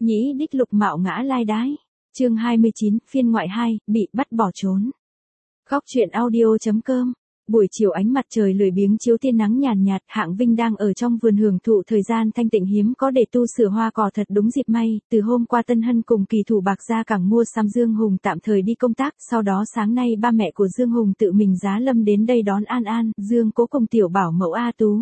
Nhĩ đích lục mạo ngã lai đái. Chương 29, phiên ngoại 2, bị bắt bỏ trốn. Góc truyện audio.com. Buổi chiều ánh mặt trời lười biếng chiếu tia nắng nhàn nhạt, Hạng Vinh đang ở trong vườn hưởng thụ thời gian thanh tịnh hiếm có để tu sửa hoa cỏ thật đúng dịp may, từ hôm qua Tân Hân cùng kỳ thủ bạc ra cảng mua sắm Dương Hùng tạm thời đi công tác, sau đó sáng nay ba mẹ của Dương Hùng tự mình giá lâm đến đây đón An An, Dương Cố cùng tiểu bảo mẫu A Tú.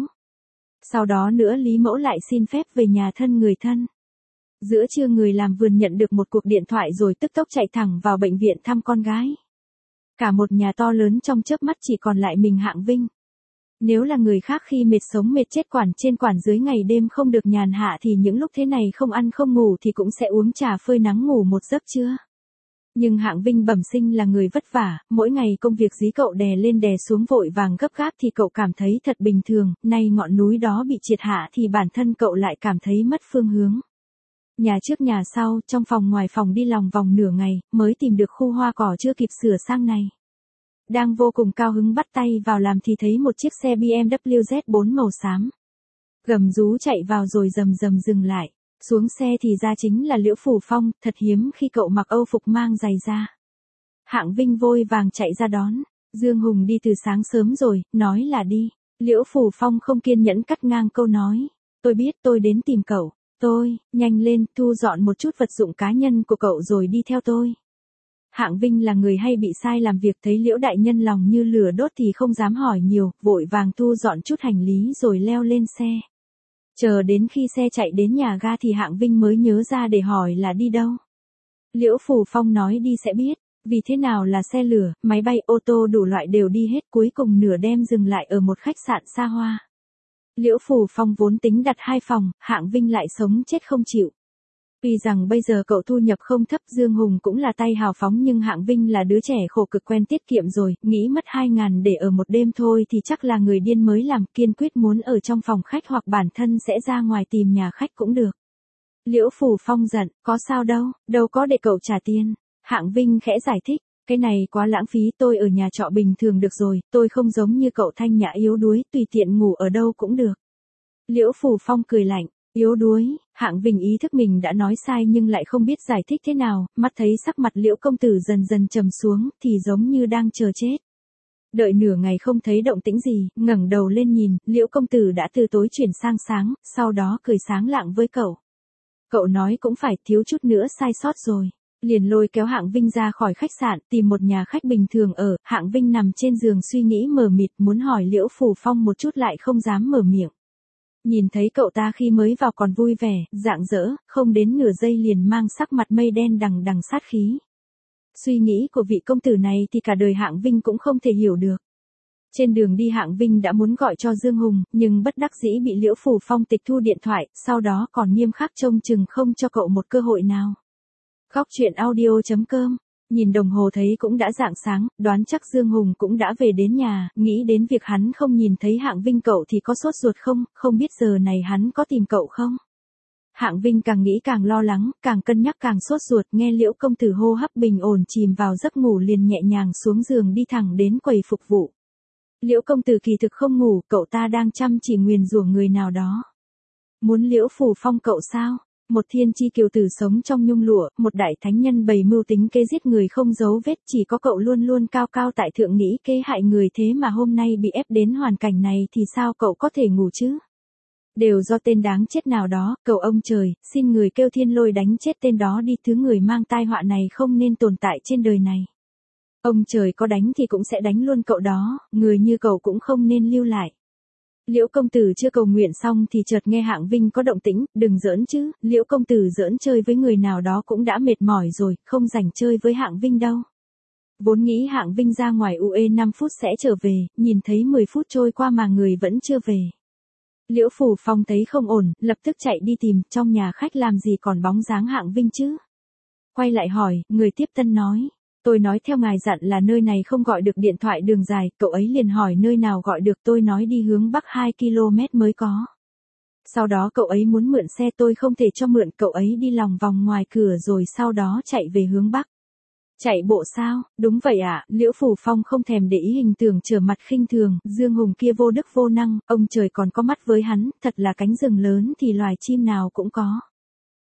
Sau đó nữa Lý Mẫu lại xin phép về nhà thân người thân. Giữa trưa người làm vườn nhận được một cuộc điện thoại rồi tức tốc chạy thẳng vào bệnh viện thăm con gái. Cả một nhà to lớn trong chớp mắt chỉ còn lại mình Hạng Vinh. Nếu là người khác khi mệt sống mệt chết quản trên quản dưới ngày đêm không được nhàn hạ thì những lúc thế này không ăn không ngủ thì cũng sẽ uống trà phơi nắng ngủ một giấc trưa. Nhưng Hạng Vinh bẩm sinh là người vất vả, mỗi ngày công việc dí cậu đè lên đè xuống vội vàng gấp gáp thì cậu cảm thấy thật bình thường, nay ngọn núi đó bị triệt hạ thì bản thân cậu lại cảm thấy mất phương hướng. Nhà trước nhà sau, trong phòng ngoài phòng đi lòng vòng nửa ngày, mới tìm được khu hoa cỏ chưa kịp sửa sang này. Đang vô cùng cao hứng bắt tay vào làm thì thấy một chiếc xe BMW Z4 màu xám. Gầm rú chạy vào rồi rầm rầm dừng lại. Xuống xe thì ra chính là Liễu Phủ Phong, thật hiếm khi cậu mặc âu phục mang giày da. Hạng Vinh vội vàng chạy ra đón. Dương Hùng đi từ sáng sớm rồi, nói là đi. Liễu Phủ Phong không kiên nhẫn cắt ngang câu nói. Tôi biết tôi đến tìm cậu. Tôi, nhanh lên, thu dọn một chút vật dụng cá nhân của cậu rồi đi theo tôi. Hạng Vinh là người hay bị sai làm việc, thấy Liễu đại nhân lòng như lửa đốt thì không dám hỏi nhiều, vội vàng thu dọn chút hành lý rồi leo lên xe. Chờ đến khi xe chạy đến nhà ga thì Hạng Vinh mới nhớ ra để hỏi là đi đâu. Liễu Phủ Phong nói đi sẽ biết, vì thế nào là xe lửa, máy bay, ô tô đủ loại đều đi hết, cuối cùng nửa đêm dừng lại ở một khách sạn xa hoa. Liễu Phủ Phong vốn tính đặt 2 phòng, Hạng Vinh lại sống chết không chịu. Vì rằng bây giờ cậu thu nhập không thấp, Dương Hùng cũng là tay hào phóng nhưng Hạng Vinh là đứa trẻ khổ cực quen tiết kiệm rồi, nghĩ mất 2.000 để ở một đêm thôi thì chắc là người điên mới làm, kiên quyết muốn ở trong phòng khách hoặc bản thân sẽ ra ngoài tìm nhà khách cũng được. Liễu Phủ Phong giận, có sao đâu, đâu có để cậu trả tiền. Hạng Vinh khẽ giải thích, cái này quá lãng phí, tôi ở nhà trọ bình thường được rồi, tôi không giống như cậu thanh nhã yếu đuối, tùy tiện ngủ ở đâu cũng được. Liễu Phủ Phong cười lạnh. Yếu đuối, Hạng Vinh ý thức mình đã nói sai nhưng lại không biết giải thích thế nào, mắt thấy sắc mặt Liễu công tử dần dần trầm xuống thì giống như đang chờ chết. Đợi nửa ngày không thấy động tĩnh gì, ngẩng đầu lên nhìn, Liễu công tử đã từ tối chuyển sang sáng, sau đó cười sáng lạng với cậu. Cậu nói cũng phải, thiếu chút nữa sai sót rồi. Liền lôi kéo Hạng Vinh ra khỏi khách sạn, tìm một nhà khách bình thường ở, Hạng Vinh nằm trên giường suy nghĩ mờ mịt muốn hỏi Liễu Phủ Phong một chút lại không dám mở miệng. Nhìn thấy cậu ta khi mới vào còn vui vẻ, rạng rỡ, không đến nửa giây liền mang sắc mặt mây đen đằng đằng sát khí. Suy nghĩ của vị công tử này thì cả đời Hạng Vinh cũng không thể hiểu được. Trên đường đi Hạng Vinh đã muốn gọi cho Dương Hùng, nhưng bất đắc dĩ bị Liễu Phủ Phong tịch thu điện thoại, sau đó còn nghiêm khắc trông chừng không cho cậu một cơ hội nào. Góc truyện audio.com. Nhìn đồng hồ thấy cũng đã rạng sáng, đoán chắc Dương Hùng cũng đã về đến nhà, nghĩ đến việc hắn không nhìn thấy Hạng Vinh cậu thì có sốt ruột không biết giờ này hắn có tìm cậu không. Hạng Vinh càng nghĩ càng lo lắng, càng cân nhắc càng sốt ruột, nghe Liễu công tử hô hấp bình ổn chìm vào giấc ngủ liền nhẹ nhàng xuống giường đi thẳng đến quầy phục vụ. Liễu công tử kỳ thực không ngủ, cậu ta đang chăm chỉ nguyền rủa người nào đó. Muốn Liễu Phủ Phong cậu sao? Một thiên chi kiều tử sống trong nhung lụa, một đại thánh nhân bày mưu tính kế giết người không dấu vết, chỉ có cậu luôn luôn cao cao tại thượng nghĩ kế hại người, thế mà hôm nay bị ép đến hoàn cảnh này thì sao cậu có thể ngủ chứ? Đều do tên đáng chết nào đó, cầu ông trời, xin người kêu thiên lôi đánh chết tên đó đi, thứ người mang tai họa này không nên tồn tại trên đời này. Ông trời có đánh thì cũng sẽ đánh luôn cậu đó, người như cậu cũng không nên lưu lại. Liễu công tử chưa cầu nguyện xong thì chợt nghe Hạng Vinh có động tĩnh, đừng giỡn chứ, Liễu công tử giỡn chơi với người nào đó cũng đã mệt mỏi rồi, không rảnh chơi với Hạng Vinh đâu. Vốn nghĩ Hạng Vinh ra ngoài UE 5 phút sẽ trở về, nhìn thấy 10 phút trôi qua mà người vẫn chưa về. Liễu Phủ Phong thấy không ổn, lập tức chạy đi tìm, trong nhà khách làm gì còn bóng dáng Hạng Vinh chứ. Quay lại hỏi, người tiếp tân nói. Tôi nói theo ngài dặn là nơi này không gọi được điện thoại đường dài, cậu ấy liền hỏi nơi nào gọi được, tôi nói đi hướng bắc 2 km mới có. Sau đó cậu ấy muốn mượn xe, tôi không thể cho mượn, cậu ấy đi lòng vòng ngoài cửa rồi sau đó chạy về hướng bắc. Chạy bộ sao? Đúng vậy ạ, Liễu Phủ Phong không thèm để ý hình tượng trở mặt khinh thường, Dương Hùng kia vô đức vô năng, ông trời còn có mắt với hắn, thật là cánh rừng lớn thì loài chim nào cũng có.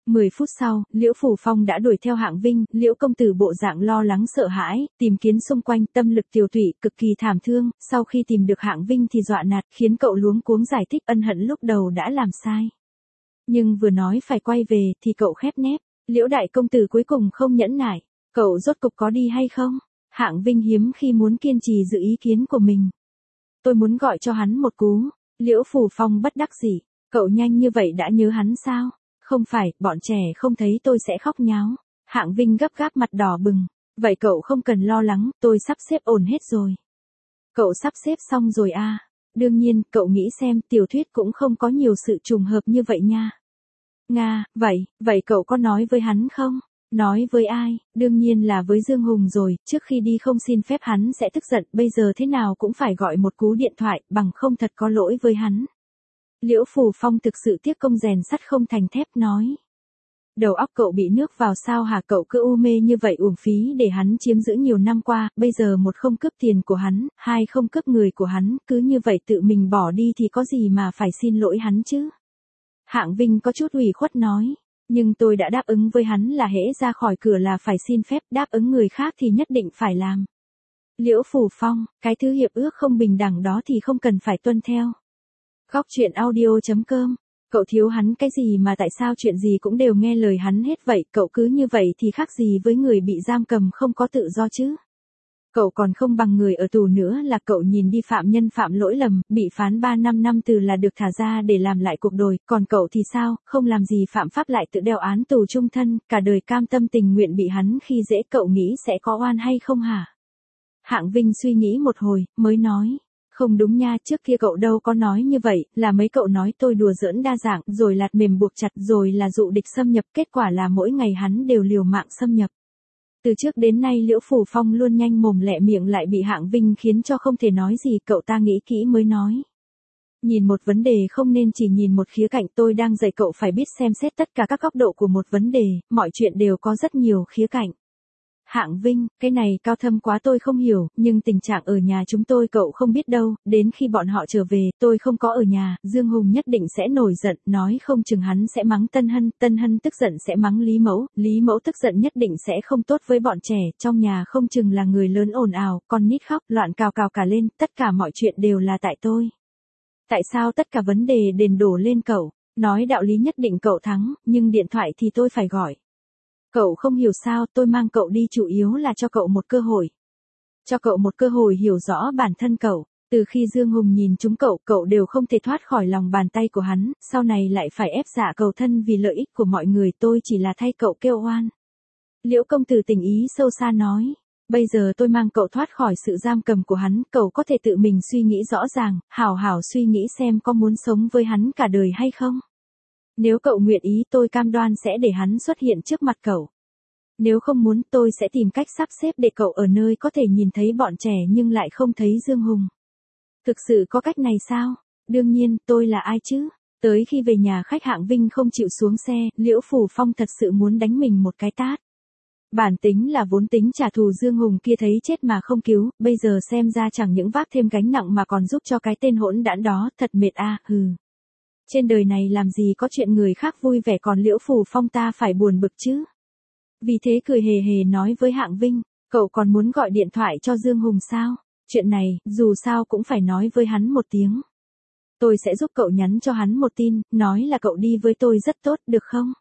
10 phút sau, Liễu Phủ Phong đã đuổi theo Hạng Vinh, Liễu công tử bộ dạng lo lắng sợ hãi, tìm kiếm xung quanh, tâm lực tiêu tụy, cực kỳ thảm thương, sau khi tìm được Hạng Vinh thì dọa nạt, khiến cậu luống cuống giải thích ân hận lúc đầu đã làm sai. Nhưng vừa nói phải quay về thì cậu khép nép, Liễu đại công tử cuối cùng không nhẫn nại, cậu rốt cục có đi hay không? Hạng Vinh hiếm khi muốn kiên trì giữ ý kiến của mình. Tôi muốn gọi cho hắn một cú, Liễu Phủ Phong bất đắc dĩ, cậu nhanh như vậy đã nhớ hắn sao? Không phải, bọn trẻ không thấy tôi sẽ khóc nháo. Hạng Vinh gấp gáp mặt đỏ bừng. Vậy cậu không cần lo lắng, tôi sắp xếp ổn hết rồi. Cậu sắp xếp xong rồi à? Đương nhiên, cậu nghĩ xem, tiểu thuyết cũng không có nhiều sự trùng hợp như vậy nha. Nga, vậy cậu có nói với hắn không? Nói với ai? Đương nhiên là với Dương Hùng rồi, trước khi đi không xin phép hắn sẽ tức giận, bây giờ thế nào cũng phải gọi một cú điện thoại, bằng không thật có lỗi với hắn. Liễu Phủ Phong thực sự tiếc công rèn sắt không thành thép nói. Đầu óc cậu bị nước vào sao hả, cậu cứ u mê như vậy uổng phí để hắn chiếm giữ nhiều năm qua, bây giờ một không cướp tiền của hắn, hai không cướp người của hắn, cứ như vậy tự mình bỏ đi thì có gì mà phải xin lỗi hắn chứ. Hạng Vinh có chút ủy khuất nói, nhưng tôi đã đáp ứng với hắn là hễ ra khỏi cửa là phải xin phép, đáp ứng người khác thì nhất định phải làm. Liễu Phủ Phong, cái thứ hiệp ước không bình đẳng đó thì không cần phải tuân theo. Góc truyện audio.com. Cậu thiếu hắn cái gì mà tại sao chuyện gì cũng đều nghe lời hắn hết vậy, cậu cứ như vậy thì khác gì với người bị giam cầm không có tự do chứ. Cậu còn không bằng người ở tù nữa là cậu nhìn đi phạm nhân phạm lỗi lầm, bị phán 3-5 năm từ là được thả ra để làm lại cuộc đời, còn cậu thì sao, không làm gì phạm pháp lại tự đeo án tù chung thân, cả đời cam tâm tình nguyện bị hắn khi dễ, cậu nghĩ sẽ có oan hay không hả? Hạng Vinh suy nghĩ một hồi, mới nói. Không đúng nha, trước kia cậu đâu có nói như vậy, là mấy cậu nói tôi đùa giỡn đa dạng, rồi lạt mềm buộc chặt, rồi là dụ địch xâm nhập, kết quả là mỗi ngày hắn đều liều mạng xâm nhập. Từ trước đến nay Liễu Phủ Phong luôn nhanh mồm lẹ miệng lại bị Hạng Vinh khiến cho không thể nói gì, cậu ta nghĩ kỹ mới nói. Nhìn một vấn đề không nên chỉ nhìn một khía cạnh, tôi đang dạy cậu phải biết xem xét tất cả các góc độ của một vấn đề, mọi chuyện đều có rất nhiều khía cạnh. Hạng Vinh, cái này cao thâm quá tôi không hiểu, nhưng tình trạng ở nhà chúng tôi cậu không biết đâu, đến khi bọn họ trở về, tôi không có ở nhà, Dương Hùng nhất định sẽ nổi giận, nói không chừng hắn sẽ mắng Tân Hân tức giận sẽ mắng Lý Mẫu tức giận nhất định sẽ không tốt với bọn trẻ, trong nhà không chừng là người lớn ồn ào, con nít khóc, loạn cào cả lên, tất cả mọi chuyện đều là tại tôi. Tại sao tất cả vấn đề đền đổ lên cậu, nói đạo lý nhất định cậu thắng, nhưng điện thoại thì tôi phải gọi. Cậu không hiểu sao, tôi mang cậu đi chủ yếu là cho cậu một cơ hội. Cho cậu một cơ hội hiểu rõ bản thân cậu. Từ khi Dương Hùng nhìn chúng cậu đều không thể thoát khỏi lòng bàn tay của hắn, sau này lại phải ép dạ cầu thân vì lợi ích của mọi người, tôi chỉ là thay cậu kêu oan. Liễu công tử tình ý sâu xa nói, bây giờ tôi mang cậu thoát khỏi sự giam cầm của hắn, cậu có thể tự mình suy nghĩ rõ ràng, hảo hảo suy nghĩ xem có muốn sống với hắn cả đời hay không. Nếu cậu nguyện ý tôi cam đoan sẽ để hắn xuất hiện trước mặt cậu. Nếu không muốn tôi sẽ tìm cách sắp xếp để cậu ở nơi có thể nhìn thấy bọn trẻ nhưng lại không thấy Dương Hùng. Thực sự có cách này sao? Đương nhiên, tôi là ai chứ? Tới khi về nhà khách Hạng Vinh không chịu xuống xe, Liễu Phủ Phong thật sự muốn đánh mình một cái tát. Bản tính là vốn tính trả thù Dương Hùng kia thấy chết mà không cứu, bây giờ xem ra chẳng những vác thêm gánh nặng mà còn giúp cho cái tên hỗn đản đó, thật mệt a, hừ. Trên đời này làm gì có chuyện người khác vui vẻ còn Liễu Phủ Phong ta phải buồn bực chứ. Vì thế cười hề hề nói với Hạng Vinh, cậu còn muốn gọi điện thoại cho Dương Hùng sao? Chuyện này, dù sao cũng phải nói với hắn một tiếng. Tôi sẽ giúp cậu nhắn cho hắn một tin, nói là cậu đi với tôi rất tốt, được không?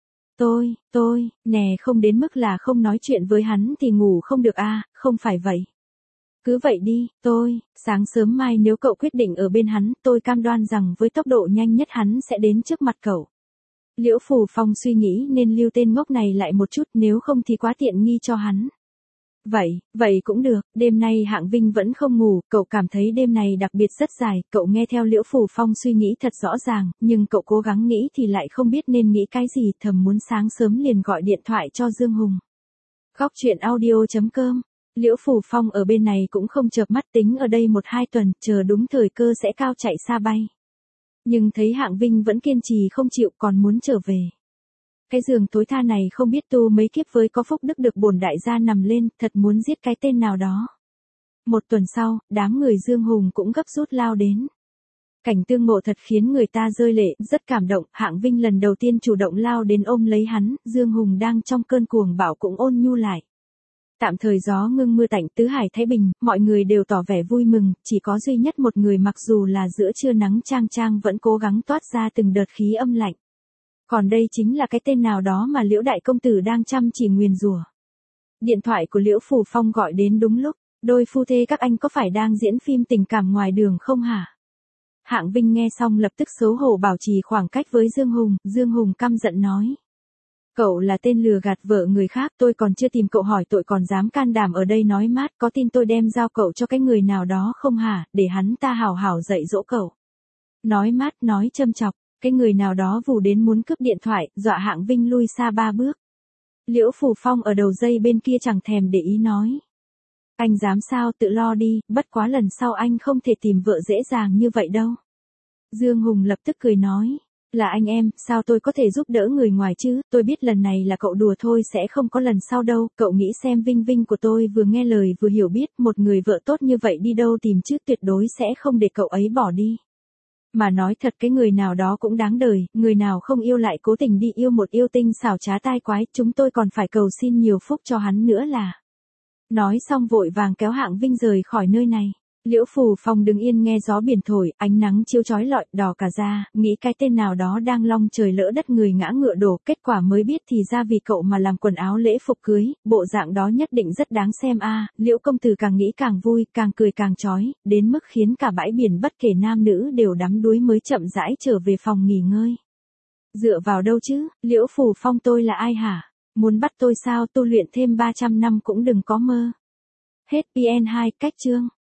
Nè không đến mức là không nói chuyện với hắn thì ngủ không được a, không phải vậy. Cứ vậy đi, sáng sớm mai nếu cậu quyết định ở bên hắn, tôi cam đoan rằng với tốc độ nhanh nhất hắn sẽ đến trước mặt cậu. Liễu Phủ Phong suy nghĩ nên lưu tên ngốc này lại một chút, nếu không thì quá tiện nghi cho hắn. Vậy cũng được, đêm nay Hạng Vinh vẫn không ngủ, cậu cảm thấy đêm này đặc biệt rất dài, cậu nghe theo Liễu Phủ Phong suy nghĩ thật rõ ràng, nhưng cậu cố gắng nghĩ thì lại không biết nên nghĩ cái gì, thầm muốn sáng sớm liền gọi điện thoại cho Dương Hùng. Góc truyện audio.com. Liễu Phủ Phong ở bên này cũng không chợp mắt, tính ở đây 1-2 tuần, chờ đúng thời cơ sẽ cao chạy xa bay. Nhưng thấy Hạng Vinh vẫn kiên trì không chịu, còn muốn trở về. Cái giường tối tha này không biết tu mấy kiếp với có phúc đức được bổn đại gia nằm lên, thật muốn giết cái tên nào đó. 1 tuần sau, đám người Dương Hùng cũng gấp rút lao đến. Cảnh tương ngộ thật khiến người ta rơi lệ, rất cảm động, Hạng Vinh lần đầu tiên chủ động lao đến ôm lấy hắn, Dương Hùng đang trong cơn cuồng bạo cũng ôn nhu lại. Tạm thời gió ngưng mưa tạnh, tứ hải thái bình, mọi người đều tỏ vẻ vui mừng, chỉ có duy nhất một người mặc dù là giữa trưa nắng chang chang vẫn cố gắng toát ra từng đợt khí âm lạnh. Còn đây chính là cái tên nào đó mà Liễu đại công tử đang chăm chỉ nguyền rủa. Điện thoại của Liễu Phù Phong gọi đến đúng lúc, đôi phu thê các anh có phải đang diễn phim tình cảm ngoài đường không hả? Hạng Vinh nghe xong lập tức xấu hổ bảo trì khoảng cách với Dương Hùng căm giận nói. Cậu là tên lừa gạt vợ người khác, tôi còn chưa tìm cậu hỏi tội còn dám can đảm ở đây nói mát, có tin tôi đem giao cậu cho cái người nào đó không hả, để hắn ta hảo hảo dạy dỗ cậu. Nói mát nói châm chọc, cái người nào đó vù đến muốn cướp điện thoại, dọa Hạng Vinh lui xa 3 bước. Liễu Phù Phong ở đầu dây bên kia chẳng thèm để ý nói. Anh dám sao, tự lo đi, bất quá lần sau anh không thể tìm vợ dễ dàng như vậy đâu. Dương Hùng lập tức cười nói. Là anh em, sao tôi có thể giúp đỡ người ngoài chứ, tôi biết lần này là cậu đùa thôi sẽ không có lần sau đâu, cậu nghĩ xem Vinh Vinh của tôi vừa nghe lời vừa hiểu biết, một người vợ tốt như vậy đi đâu tìm chứ, tuyệt đối sẽ không để cậu ấy bỏ đi. Mà nói thật cái người nào đó cũng đáng đời, người nào không yêu lại cố tình đi yêu một yêu tinh xảo trá tai quái, chúng tôi còn phải cầu xin nhiều phúc cho hắn nữa là. Nói xong vội vàng kéo Hạng Vinh rời khỏi nơi này. Liễu Phù Phong đứng yên nghe gió biển thổi, ánh nắng chiếu chói lọi, đỏ cả da, nghĩ cái tên nào đó đang long trời lỡ đất người ngã ngựa đổ, kết quả mới biết thì ra vì cậu mà làm quần áo lễ phục cưới, bộ dạng đó nhất định rất đáng xem a. Liễu công tử càng nghĩ càng vui, càng cười càng chói, đến mức khiến cả bãi biển bất kể nam nữ đều đắm đuối mới chậm rãi trở về phòng nghỉ ngơi. Dựa vào đâu chứ, Liễu Phù Phong tôi là ai hả? Muốn bắt tôi sao, tu luyện thêm 300 năm cũng đừng có mơ. Hết PN2 cách chương.